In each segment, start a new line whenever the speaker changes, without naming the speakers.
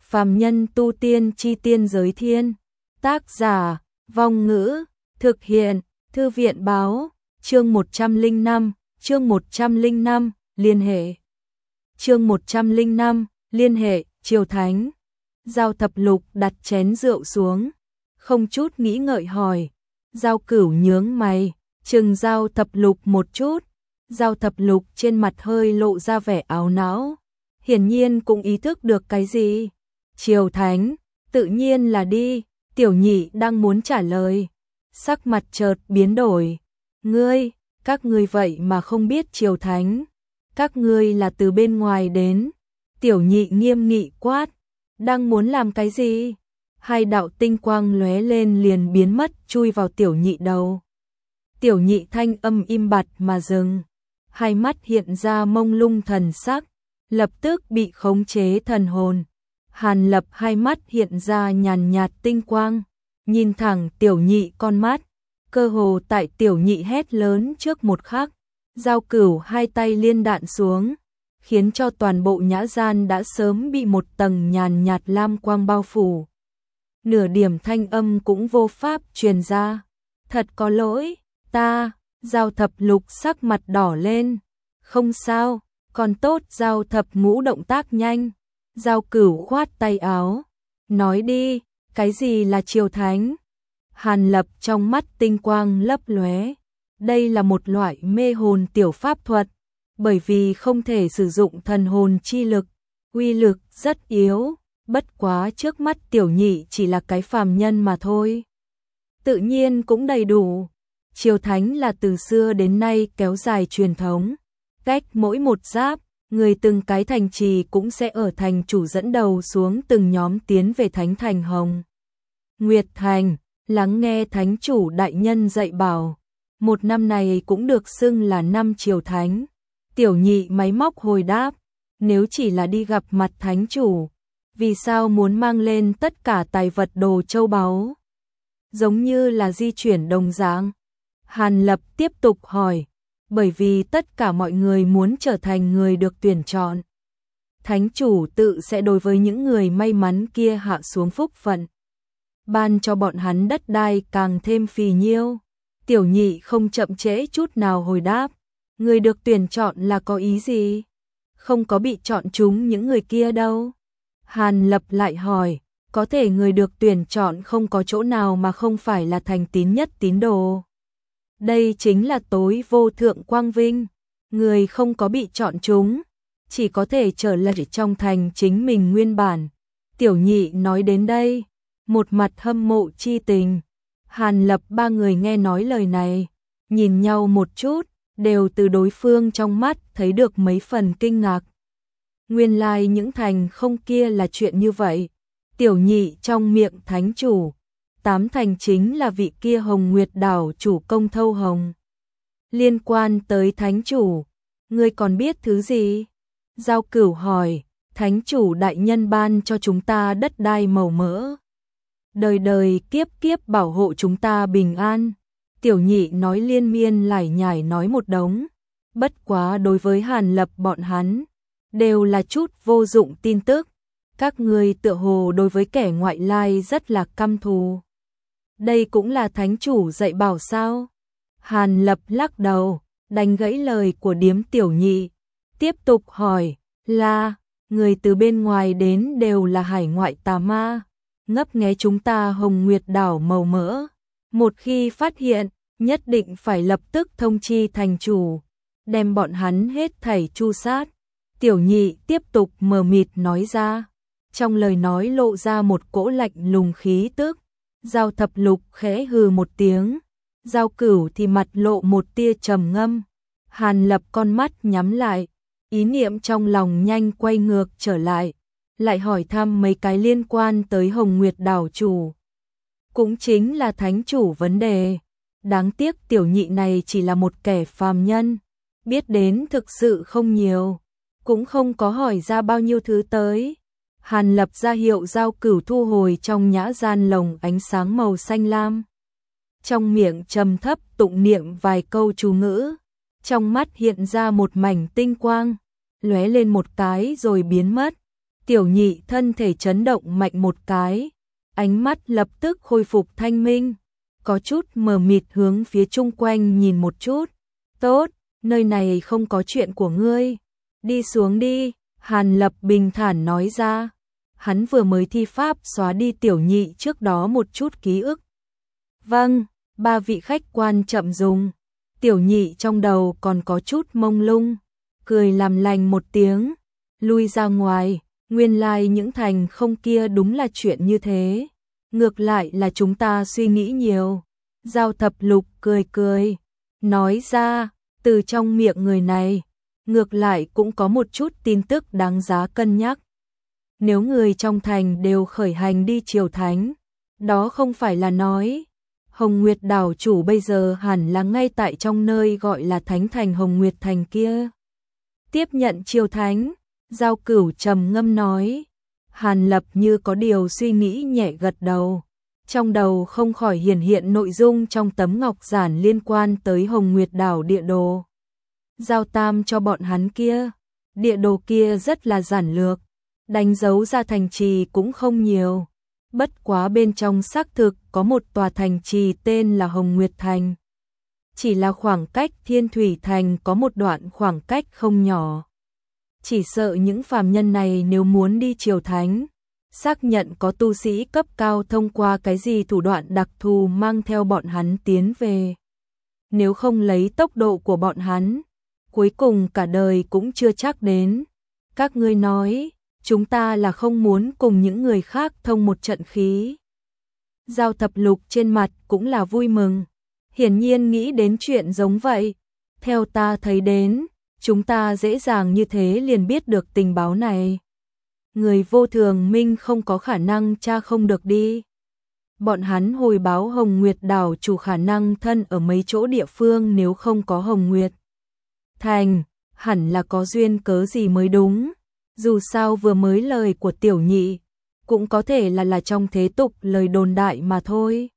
Phàm nhân tu tiên chi tiên giới thiên. Tác giả, Vong Ngữ, thực hiện, Thư viện báo, chương 105, liên hệ. Chương 105, liên hệ, Triều Thánh. Giao Thập Lục đặt chén rượu xuống, không chút nghĩ ngợi hỏi. Giao Cửu nhướng mày, chừng Giao Thập Lục một chút. Giao Thập Lục trên mặt hơi lộ ra vẻ áo não, hiển nhiên cũng ý thức được cái gì. Triều Thánh, tự nhiên là đi. Tiểu Nhị đang muốn trả lời, sắc mặt chợt biến đổi. Các ngươi vậy mà không biết Triều Thánh, các ngươi là từ bên ngoài đến. Tiểu Nhị nghiêm nghị quát, đang muốn làm cái gì? Hai đạo tinh quang lóe lên liền biến mất chui vào Tiểu Nhị đầu. Tiểu Nhị thanh âm im bặt mà dừng, hai mắt hiện ra mông lung thần sắc, lập tức bị khống chế thần hồn. Hàn Lập hai mắt hiện ra nhàn nhạt tinh quang, nhìn thẳng Tiểu Nhị con mắt, cơ hồ tại Tiểu Nhị hét lớn trước một khắc, Giao Cửu hai tay liên đạn xuống, khiến cho toàn bộ nhã gian đã sớm bị một tầng nhàn nhạt lam quang bao phủ. Nửa điểm thanh âm cũng vô pháp truyền ra. Thật có lỗi, ta. Giao Thập Lục sắc mặt đỏ lên. Không sao, còn tốt. Giao Thập Ngũ động tác nhanh. Giao Cửu khoát tay áo, nói đi, cái gì là Triều Thánh? Hàn Lập trong mắt tinh quang lấp lóe. Đây là một loại mê hồn tiểu pháp thuật, bởi vì không thể sử dụng thần hồn chi lực, uy lực rất yếu, bất quá trước mắt Tiểu Nhị chỉ là cái phàm nhân mà thôi. Tự nhiên cũng đầy đủ. Triều Thánh là từ xưa đến nay kéo dài truyền thống, cách mỗi một giáp, người từng cái thành trì cũng sẽ ở thành chủ dẫn đầu xuống từng nhóm tiến về Thánh Thành Hồng Nguyệt Thành, lắng nghe Thánh chủ đại nhân dạy bảo. Một năm này cũng được xưng là năm Triều Thánh. Tiểu Nhị máy móc hồi đáp, nếu chỉ là đi gặp mặt Thánh chủ, vì sao muốn mang lên tất cả tài vật đồ châu báu? Giống như là di chuyển đồng dạng. Hàn Lập tiếp tục hỏi, bởi vì tất cả mọi người muốn trở thành người được tuyển chọn. Thánh chủ tự sẽ đối với những người may mắn kia hạ xuống phúc phận, ban cho bọn hắn đất đai càng thêm phì nhiêu. Tiểu Nhị không chậm trễ chút nào hồi đáp, người được tuyển chọn là có ý gì? Không có bị chọn chúng những người kia đâu. Hàn Lập lại hỏi, có thể người được tuyển chọn không có chỗ nào mà không phải là thành tín nhất tín đồ. Đây chính là tối vô thượng quang vinh. Người không có bị chọn chúng, chỉ có thể trở lại trong thành chính mình nguyên bản. Tiểu Nhị nói đến đây, một mặt hâm mộ chi tình. Hàn Lập ba người nghe nói lời này, nhìn nhau một chút, đều từ đối phương trong mắt thấy được mấy phần kinh ngạc. Nguyên lai những thành không kia là chuyện như vậy. Tiểu Nhị trong miệng thánh chủ, 8 thành chính là vị kia Hồng Nguyệt đảo chủ công Thâu Hồng. Liên quan tới thánh chủ, ngươi còn biết thứ gì? Giao Cửu hỏi, thánh chủ đại nhân ban cho chúng ta đất đai màu mỡ, đời đời kiếp kiếp bảo hộ chúng ta bình an. Tiểu Nhị nói liên miên lải nhải nói một đống, bất quá đối với Hàn Lập bọn hắn, đều là chút vô dụng tin tức. Các ngươi tựa hồ đối với kẻ ngoại lai rất là căm thù. Đây cũng là thánh chủ dạy bảo sao? Hàn Lập lắc đầu, đánh gãy lời của điếm Tiểu Nhị, tiếp tục hỏi, là, người từ bên ngoài đến đều là hải ngoại tà ma, ngấp nghé chúng ta Hồng Nguyệt đảo màu mỡ. Một khi phát hiện, nhất định phải lập tức thông chi thành chủ, đem bọn hắn hết thảy tru sát. Tiểu Nhị tiếp tục mờ mịt nói ra, trong lời nói lộ ra một cỗ lạnh lùng khí tức. Giao Thập Lục khẽ hừ một tiếng, Giao Cửu thì mặt lộ một tia trầm ngâm. Hàn Lập con mắt nhắm lại, ý niệm trong lòng nhanh quay ngược trở lại hỏi thăm mấy cái liên quan tới Hồng Nguyệt đảo chủ, cũng chính là thánh chủ vấn đề. Đáng tiếc Tiểu Nhị này chỉ là một kẻ phàm nhân, biết đến thực sự không nhiều, cũng không có hỏi ra bao nhiêu thứ tới. Hàn Lập ra hiệu Giao Cửu thu hồi trong nhã gian lồng ánh sáng màu xanh lam, trong miệng trầm thấp tụng niệm vài câu chú ngữ, trong mắt hiện ra một mảnh tinh quang, lóe lên một cái rồi biến mất. Tiểu Nhị thân thể chấn động mạnh một cái, ánh mắt lập tức khôi phục thanh minh, có chút mờ mịt hướng phía chung quanh nhìn một chút. Tốt, nơi này không có chuyện của ngươi, đi xuống đi, Hàn Lập bình thản nói ra. Hắn vừa mới thi pháp xóa đi Tiểu Nhị trước đó một chút ký ức. Vâng, ba vị khách quan chậm dùng. Tiểu Nhị trong đầu còn có chút mông lung, cười làm lành một tiếng, lui ra ngoài. Nguyên lai những thành không kia đúng là chuyện như thế. Ngược lại là chúng ta suy nghĩ nhiều. Giao Thập Lục cười cười, nói ra, từ trong miệng người này, ngược lại cũng có một chút tin tức đáng giá cân nhắc. Nếu người trong thành đều khởi hành đi triều thánh, đó không phải là nói Hồng Nguyệt đảo chủ bây giờ hẳn là ngay tại trong nơi gọi là Thánh Thành Hồng Nguyệt Thành kia. Tiếp nhận triều thánh, Giao Cửu trầm ngâm nói. Hàn Lập như có điều suy nghĩ nhẹ gật đầu. Trong đầu không khỏi hiển hiện nội dung trong tấm ngọc giản liên quan tới Hồng Nguyệt đảo địa đồ. Giao tam cho bọn hắn kia. Địa đồ kia rất là giản lược, đánh dấu ra thành trì cũng không nhiều. Bất quá bên trong xác thực có một tòa thành trì tên là Hồng Nguyệt Thành. Chỉ là khoảng cách Thiên Thủy Thành có một đoạn khoảng cách không nhỏ. Chỉ sợ những phàm nhân này nếu muốn đi triều thánh, xác nhận có tu sĩ cấp cao thông qua cái gì thủ đoạn đặc thù mang theo bọn hắn tiến về. Nếu không lấy tốc độ của bọn hắn, cuối cùng cả đời cũng chưa chắc đến. Các ngươi nói, chúng ta là không muốn cùng những người khác thông một trận khí. Giao Thập Lục trên mặt cũng là vui mừng, hiển nhiên nghĩ đến chuyện giống vậy. Theo ta thấy đến, chúng ta dễ dàng như thế liền biết được tình báo này. Người vô thường minh không có khả năng tra không được đi. Bọn hắn hồi báo Hồng Nguyệt đảo chủ khả năng thân ở mấy chỗ địa phương, nếu không có Hồng Nguyệt Thành, hẳn là có duyên cớ gì mới đúng. Dù sao vừa mới lời của Tiểu Nhị, cũng có thể là trong thế tục lời đồn đại mà thôi.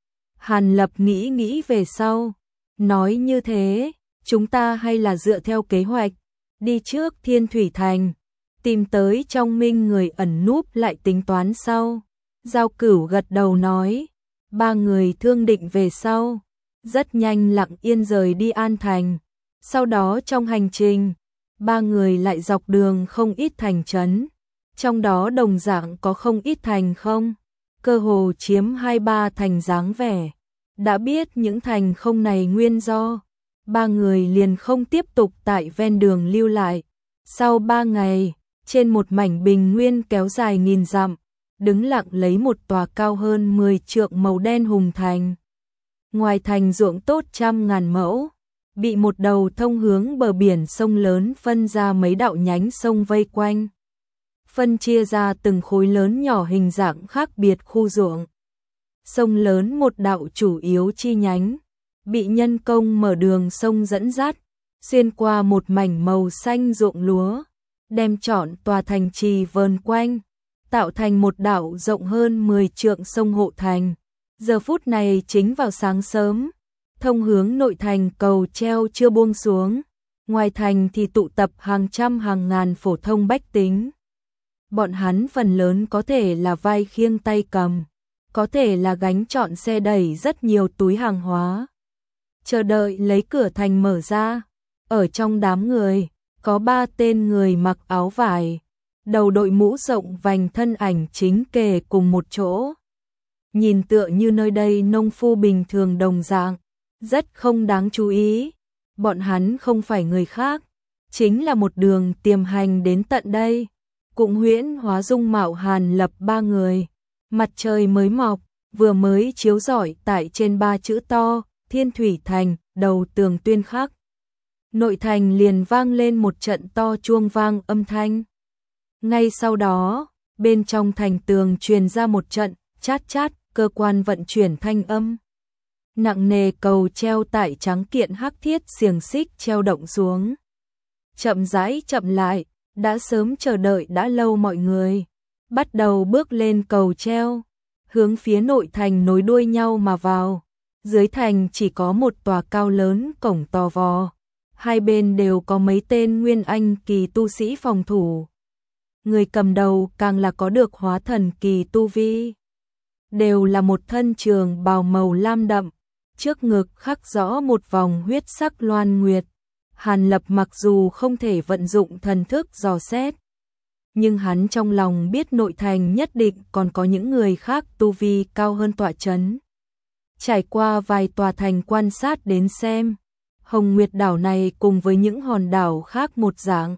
Hàn Lập nghĩ về sau, nói như thế, chúng ta hay là dựa theo kế hoạch, đi trước Thiên Thủy Thành, tìm tới trong minh người ẩn núp lại tính toán sau. Giao Cửu gật đầu nói, ba người thương định về sau, rất nhanh lặng yên rời đi An Thành. Sau đó trong hành trình, ba người lại dọc đường không ít thành trấn, trong đó đồng dạng có không ít thành không, cơ hồ chiếm 2-3 thành dáng vẻ. Đã biết những thành không này nguyên do, ba người liền không tiếp tục tại ven đường lưu lại. Sau 3 ngày, trên một mảnh bình nguyên kéo dài nghìn dặm, đứng lặng lấy một tòa cao hơn 10 trượng màu đen hùng thành. Ngoài thành ruộng tốt trăm ngàn mẫu, bị một đầu thông hướng bờ biển sông lớn phân ra mấy đạo nhánh sông vây quanh. Phân chia ra từng khối lớn nhỏ hình dạng khác biệt khu ruộng. Sông lớn một đạo chủ yếu chi nhánh, bị nhân công mở đường sông dẫn dắt, xuyên qua một mảnh màu xanh ruộng lúa, đem trọn tòa thành trì vờn quanh, tạo thành một đạo rộng hơn 10 trượng sông hộ thành. Giờ phút này chính vào sáng sớm, thông hướng nội thành cầu treo chưa buông xuống, ngoài thành thì tụ tập hàng trăm hàng ngàn phổ thông bách tính. Bọn hắn phần lớn có thể là vai khiêng tay cầm, có thể là gánh trọn xe đẩy rất nhiều túi hàng hóa, chờ đợi lấy cửa thành mở ra. Ở trong đám người, có 3 tên người mặc áo vải, đầu đội mũ rộng vành, thân ảnh chính kề cùng một chỗ. Nhìn tựa như nơi đây nông phu bình thường đồng dạng, rất không đáng chú ý. Bọn hắn không phải người khác, chính là một đường tiềm hành đến tận đây, cũng huyễn hóa dung mạo Hàn Lập ba người. Mặt trời mới mọc, vừa mới chiếu rọi tại trên 3 chữ to, Thiên Thủy Thành, đầu tường tuyên khắc. Nội thành liền vang lên một trận to chuông vang âm thanh. Ngay sau đó, bên trong thành tường truyền ra một trận chát chát, cơ quan vận chuyển thanh âm. Nặng nề cầu treo tại trắng kiện hắc thiết xiềng xích treo động xuống. Chậm rãi chậm lại, đã sớm chờ đợi đã lâu mọi người bắt đầu bước lên cầu treo, hướng phía nội thành nối đuôi nhau mà vào. Dưới thành chỉ có một tòa cao lớn cổng to vò, hai bên đều có mấy tên nguyên anh kỳ tu sĩ phòng thủ. người cầm đầu càng là có được hóa thần kỳ tu vi. Đều là một thân trường bào màu lam đậm, trước ngực khắc rõ một vòng huyết sắc loan nguyệt. Hàn Lập mặc dù không thể vận dụng thần thức dò xét, nhưng hắn trong lòng biết nội thành nhất định còn có những người khác tu vi cao hơn tọa chấn. Trải qua vài tòa thành quan sát đến xem, Hồng Nguyệt đảo này cùng với những hòn đảo khác một dạng.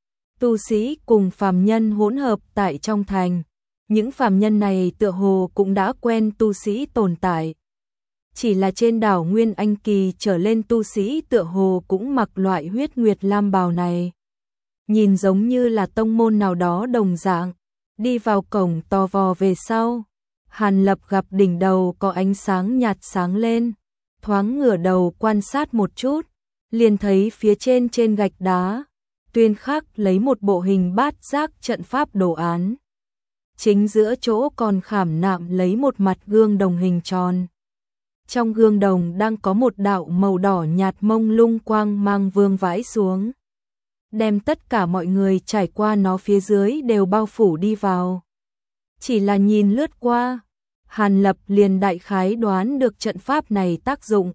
Tu sĩ cùng phàm nhân hỗn hợp tại trong thành, những phàm nhân này tựa hồ cũng đã quen tu sĩ tồn tại. Chỉ là trên đảo Nguyên Anh Kỳ trở lên tu sĩ tựa hồ cũng mặc loại huyết nguyệt lam bào này. Nhìn giống như là tông môn nào đó đồng dạng, đi vào cổng to vò về sau. Hàn Lập gặp đỉnh đầu có ánh sáng nhạt sáng lên, thoáng ngửa đầu quan sát một chút, liền thấy phía trên gạch đá, tuyên khắc lấy một bộ hình bát giác trận pháp đồ án. Chính giữa chỗ còn khảm nạm lấy một mặt gương đồng hình tròn. Trong gương đồng đang có một đạo màu đỏ nhạt mông lung quang mang vương vãi xuống, đem tất cả mọi người trải qua nó phía dưới đều bao phủ đi vào. Chỉ là nhìn lướt qua, Hàn Lập liền đại khái đoán được trận pháp này tác dụng,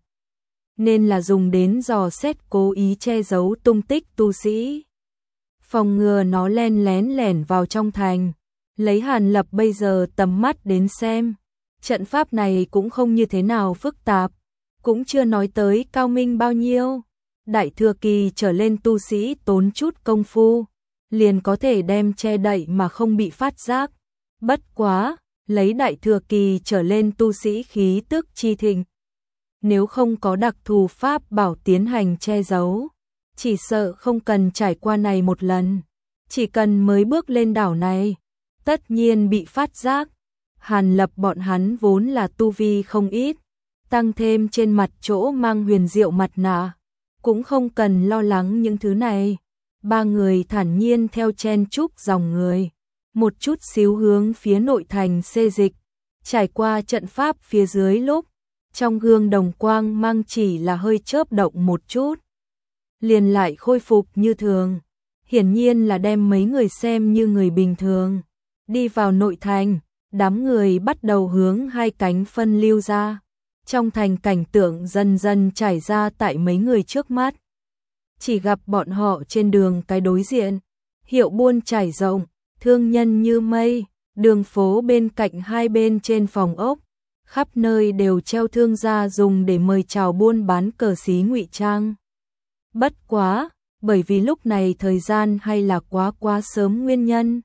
nên là dùng đến dò xét cố ý che giấu tung tích tu sĩ, phòng ngừa nó len lén vào trong thành. Lấy Hàn Lập bây giờ tầm mắt đến xem, trận pháp này cũng không như thế nào phức tạp, cũng chưa nói tới cao minh bao nhiêu. Đại thừa kỳ trở lên tu sĩ tốn chút công phu, liền có thể đem che đậy mà không bị phát giác. Bất quá, lấy đại thừa kỳ trở lên tu sĩ khí tức chi thịnh, nếu không có đặc thù pháp bảo tiến hành che giấu, chỉ sợ không cần trải qua này một lần, chỉ cần mới bước lên đảo này, tất nhiên bị phát giác. Hàn Lập bọn hắn vốn là tu vi không ít, tăng thêm trên mặt chỗ mang huyền diệu mặt nạ, cũng không cần lo lắng những thứ này. Ba người thản nhiên theo chen chúc dòng người, một chút xíu hướng phía nội thành xê dịch, trải qua trận pháp phía dưới lúc, trong gương đồng quang mang chỉ là hơi chớp động một chút, liền lại khôi phục như thường, hiển nhiên là đem mấy người xem như người bình thường. Đi vào nội thành, đám người bắt đầu hướng hai cánh phân lưu ra, trong thành cảnh tượng dần dần trải ra tại mấy người trước mắt. Chỉ gặp bọn họ trên đường cái đối diện, hiệu buôn trải rộng, thương nhân như mây, đường phố bên cạnh hai bên trên phòng ốc, khắp nơi đều treo thương gia dùng để mời chào buôn bán cờ xí ngụy trang. Bất quá, bởi vì lúc này thời gian hay là quá sớm nguyên nhân,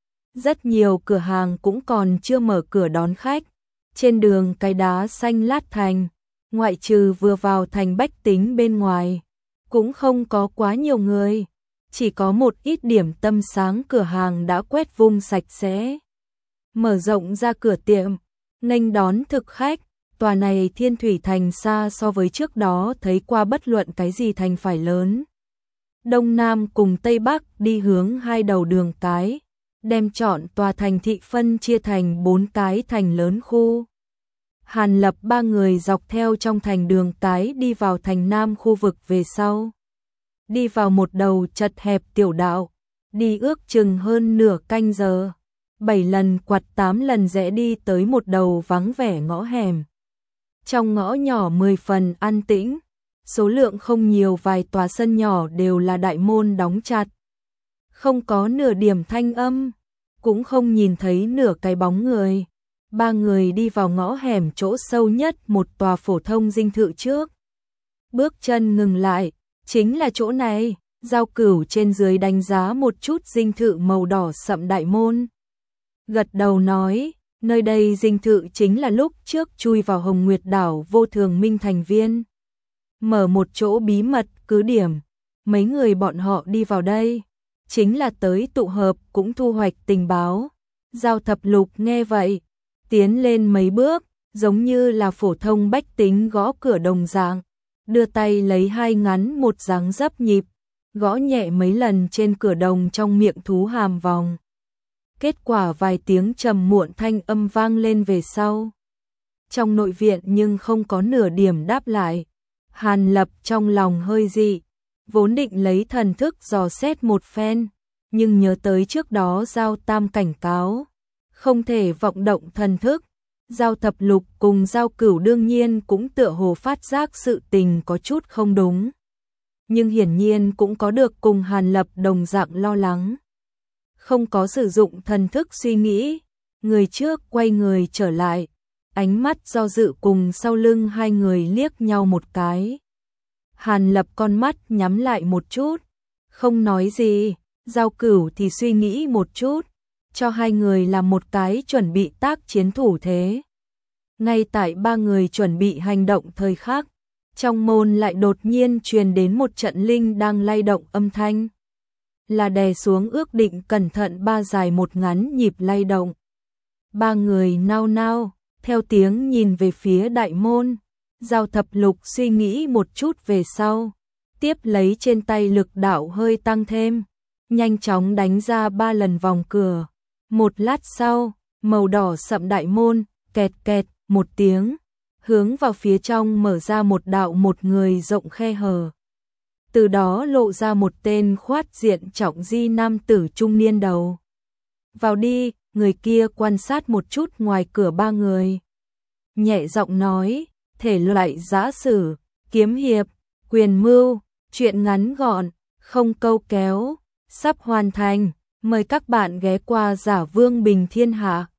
rất nhiều cửa hàng cũng còn chưa mở cửa đón khách. Trên đường cái đá xanh lát thành, ngoại trừ vừa vào thành bách tính bên ngoài, cũng không có quá nhiều người, chỉ có một ít điểm tâm sáng cửa hàng đã quét vung sạch sẽ. Mở rộng ra cửa tiệm, nghênh đón thực khách. Tòa này Thiên Thủy Thành xa so với trước đó thấy qua bất luận cái gì thành phải lớn. Đông Nam cùng Tây Bắc đi hướng hai đầu đường cái, đem chọn tòa thành thị phân chia thành 4 cái thành lớn khu. Hàn Lập ba người dọc theo trong thành đường cái đi vào thành Nam khu vực về sau. Đi vào một đầu chật hẹp tiểu đạo, đi ước chừng hơn nửa canh giờ, 7 lần quặt 8 lần rẽ đi tới một đầu vắng vẻ ngõ hẻm. Trong ngõ nhỏ 10 phần an tĩnh, số lượng không nhiều, vài tòa sân nhỏ đều là đại môn đóng chặt. Không có nửa điểm thanh âm, cũng không nhìn thấy nửa cái bóng người. Ba người đi vào ngõ hẻm chỗ sâu nhất một tòa phổ thông dinh thự trước. Bước chân ngừng lại, chính là chỗ này. Giao Cửu trên dưới đánh giá một chút dinh thự màu đỏ sậm đại môn. Gật đầu nói, nơi đây dinh thự chính là lúc trước chui vào Hồng Nguyệt đảo Vô Thường Minh thành viên. Mở một chỗ bí mật cứ điểm, mấy người bọn họ đi vào đây, chính là tới tụ hợp cũng thu hoạch tình báo. Giao Thập Lục nghe vậy, tiến lên mấy bước, giống như là phổ thông bách tính gõ cửa đồng dạng, đưa tay lấy hai ngắn một dáng dấp nhịp, gõ nhẹ mấy lần trên cửa đồng trong miệng thú hàm vòng. Kết quả vài tiếng trầm muộn thanh âm vang lên về sau. Trong nội viện nhưng không có nửa điểm đáp lại. Hàn Lập trong lòng hơi dị, vốn định lấy thần thức dò xét một phen, nhưng nhớ tới trước đó Giao Tam cảnh cáo, không thể vọng động thần thức. Giao Thập Lục cùng Giao Cửu đương nhiên cũng tựa hồ phát giác sự tình có chút không đúng, nhưng hiển nhiên cũng có được cùng Hàn Lập đồng dạng lo lắng. Không có sử dụng thần thức suy nghĩ, người trước quay người trở lại, ánh mắt do dự cùng sau lưng hai người liếc nhau một cái. Hàn Lập con mắt nhắm lại một chút, không nói gì, Giao Cửu thì suy nghĩ một chút, cho hai người làm một cái chuẩn bị tác chiến thủ thế. Ngay tại ba người chuẩn bị hành động thời khắc, trong môn lại đột nhiên truyền đến một trận linh đang lay động âm thanh. Là đè xuống ước định cẩn thận ba dài một ngắn nhịp lay động. Ba người nao nao, theo tiếng nhìn về phía đại môn. Giao Thập Lục suy nghĩ một chút về sau, tiếp lấy trên tay lực đạo hơi tăng thêm, nhanh chóng đánh ra 3 lần vòng cửa. Một lát sau, màu đỏ sậm đại môn, kẹt kẹt, một tiếng, hướng vào phía trong mở ra một đạo một người rộng khe hở. Từ đó lộ ra một tên khoát diện trọng di nam tử trung niên đầu. Vào đi, người kia quan sát một chút ngoài cửa ba người. Nhẹ giọng nói, thể loại giã sử, kiếm hiệp, quyền mưu, chuyện ngắn gọn, không câu kéo, sắp hoàn thành, mời các bạn ghé qua Giả Vương Bình Thiên Hạ.